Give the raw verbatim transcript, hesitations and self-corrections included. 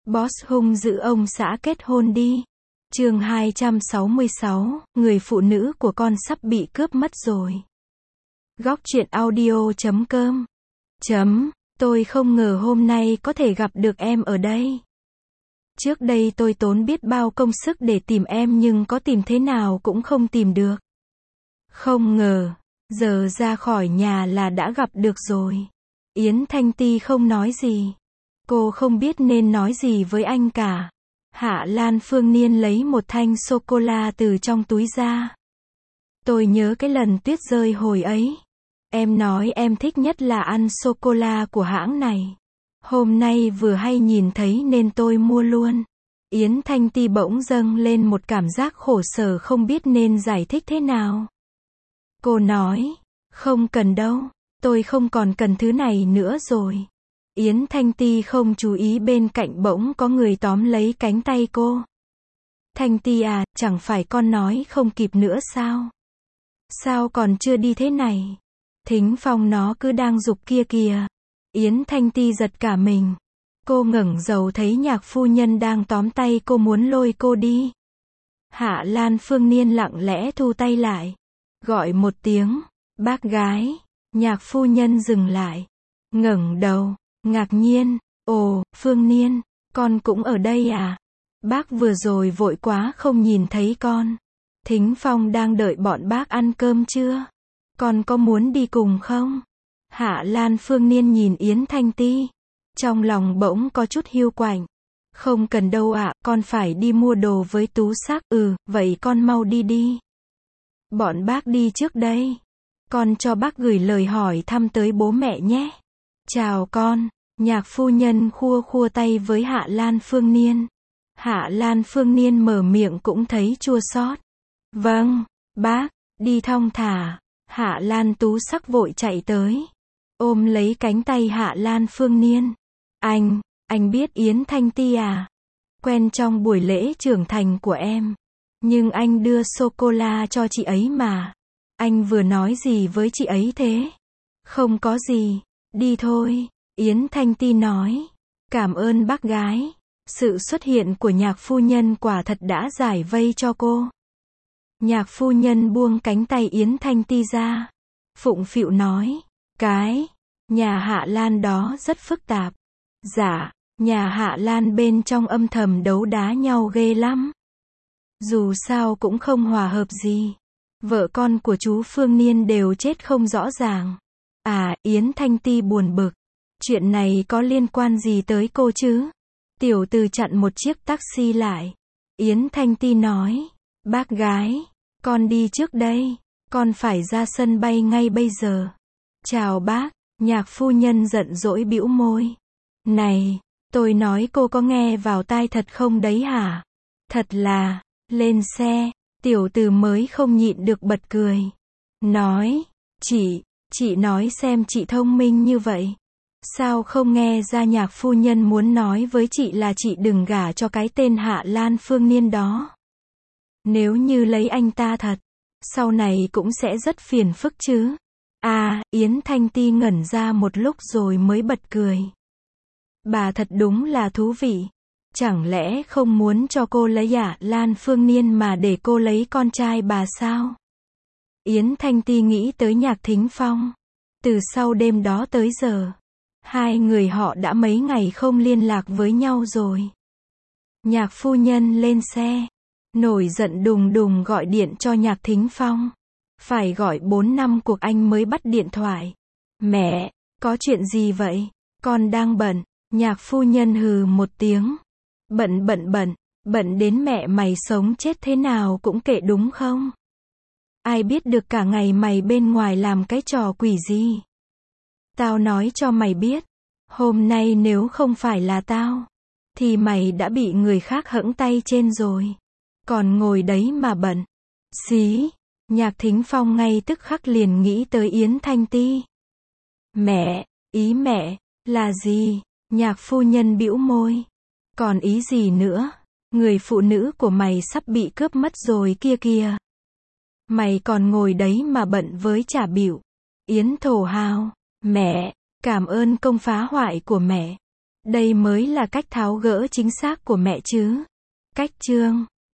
Boss hung dữ ông xã kết hôn đi. Chương hai trăm sáu mươi sáu, người phụ nữ của con sắp bị cướp mất rồi. Góc truyện audio chấm com. Chấm, tôi không ngờ hôm nay có thể gặp được em ở đây. Trước đây tôi tốn biết bao công sức để tìm em nhưng có tìm thế nào cũng không tìm được. Không ngờ, giờ ra khỏi nhà là đã gặp được rồi. Yến Thanh Ti không nói gì. Cô không biết nên nói gì với anh cả. Hạ Lan Phương Niên lấy một thanh sô-cô-la từ trong túi ra. Tôi nhớ cái lần tuyết rơi hồi ấy. Em nói em thích nhất là ăn sô-cô-la của hãng này. Hôm nay vừa hay nhìn thấy nên tôi mua luôn. Yến Thanh Ti bỗng dâng lên một cảm giác khổ sở không biết nên giải thích thế nào. Cô nói, không cần đâu, tôi không còn cần thứ này nữa rồi. Yến Thanh Ti không chú ý bên cạnh bỗng có người tóm lấy cánh tay cô. Thanh Ti à, chẳng phải con nói không kịp nữa sao? Sao còn chưa đi thế này? Thính Phong nó cứ đang giục kia kìa. Yến Thanh Ti giật cả mình. Cô ngẩng đầu thấy Nhạc phu nhân đang tóm tay cô muốn lôi cô đi. Hạ Lan Phương Niên lặng lẽ thu tay lại. Gọi một tiếng, bác gái. Nhạc phu nhân dừng lại. Ngẩng đầu, ngạc nhiên, ồ, Phương Niên, con cũng ở đây à? Bác vừa rồi vội quá không nhìn thấy con. Thính Phong đang đợi bọn bác ăn cơm chưa? Con có muốn đi cùng không? Hạ Lan Phương Niên nhìn Yến Thanh Ti. Trong lòng bỗng có chút hiu quạnh. Không cần đâu ạ, con phải đi mua đồ với Tú Sắc. Ừ, vậy con mau đi đi. Bọn bác đi trước đây. Con cho bác gửi lời hỏi thăm tới bố mẹ nhé. Chào con. Nhạc phu nhân khua khua tay với Hạ Lan Phương Niên. Hạ Lan Phương Niên mở miệng cũng thấy chua xót. Vâng, bác, đi thong thả. Hạ Lan Tú Sắc vội chạy tới. Ôm lấy cánh tay Hạ Lan Phương Niên. Anh, anh biết Yến Thanh Ti à? Quen trong buổi lễ trưởng thành của em. Nhưng anh đưa sô-cô-la cho chị ấy mà. Anh vừa nói gì với chị ấy thế? Không có gì. Đi thôi. Yến Thanh Ti nói. Cảm ơn bác gái. Sự xuất hiện của nhạc phu nhân quả thật đã giải vây cho cô. Nhạc phu nhân buông cánh tay Yến Thanh Ti ra. Phụng phịu nói. Cái, nhà Hạ Lan đó rất phức tạp. Dạ, nhà Hạ Lan bên trong âm thầm đấu đá nhau ghê lắm. Dù sao cũng không hòa hợp gì. Vợ con của chú Phương Niên đều chết không rõ ràng. À, Yến Thanh Ti buồn bực. Chuyện này có liên quan gì tới cô chứ? Tiểu từ chặn một chiếc taxi lại. Yến Thanh Ti nói. Bác gái, con đi trước đây. Con phải ra sân bay ngay bây giờ. Chào bác. Nhạc phu nhân giận dỗi bĩu môi. Này, tôi nói cô có nghe vào tai thật không đấy hả? Thật là, lên xe. Tiểu từ mới không nhịn được bật cười. Nói, chị, chị nói xem chị thông minh như vậy. Sao không nghe ra nhạc phu nhân muốn nói với chị là chị đừng gả cho cái tên Hạ Lan Phương Niên đó. Nếu như lấy anh ta thật, sau này cũng sẽ rất phiền phức chứ. À, Yến Thanh Ti ngẩn ra một lúc rồi mới bật cười. Bà thật đúng là thú vị. Chẳng lẽ không muốn cho cô lấy Hạ Lan Phương Niên mà để cô lấy con trai bà sao? Yến Thanh Ti nghĩ tới Nhạc Thính Phong. Từ sau đêm đó tới giờ, hai người họ đã mấy ngày không liên lạc với nhau rồi. Nhạc phu nhân lên xe, nổi giận đùng đùng gọi điện cho Nhạc Thính Phong. Phải gọi bốn năm cuộc anh mới bắt điện thoại. Mẹ, có chuyện gì vậy? Con đang bận. Nhạc phu nhân hừ một tiếng. Bận bận bận, bận đến mẹ mày sống chết thế nào cũng kệ đúng không? Ai biết được cả ngày mày bên ngoài làm cái trò quỷ gì? Tao nói cho mày biết, hôm nay nếu không phải là tao, thì mày đã bị người khác hẫng tay trên rồi. Còn ngồi đấy mà bận. Xí, Nhạc Thính Phong ngay tức khắc liền nghĩ tới Yến Thanh Ti. Mẹ, ý mẹ, là gì? Nhạc phu nhân bĩu môi. Còn ý gì nữa? Người phụ nữ của mày sắp bị cướp mất rồi kia kìa. Mày còn ngồi đấy mà bận với chả bỉu. Yến thổ hào. Mẹ, cảm ơn công phá hoại của mẹ. Đây mới là cách tháo gỡ chính xác của mẹ chứ. Cách chương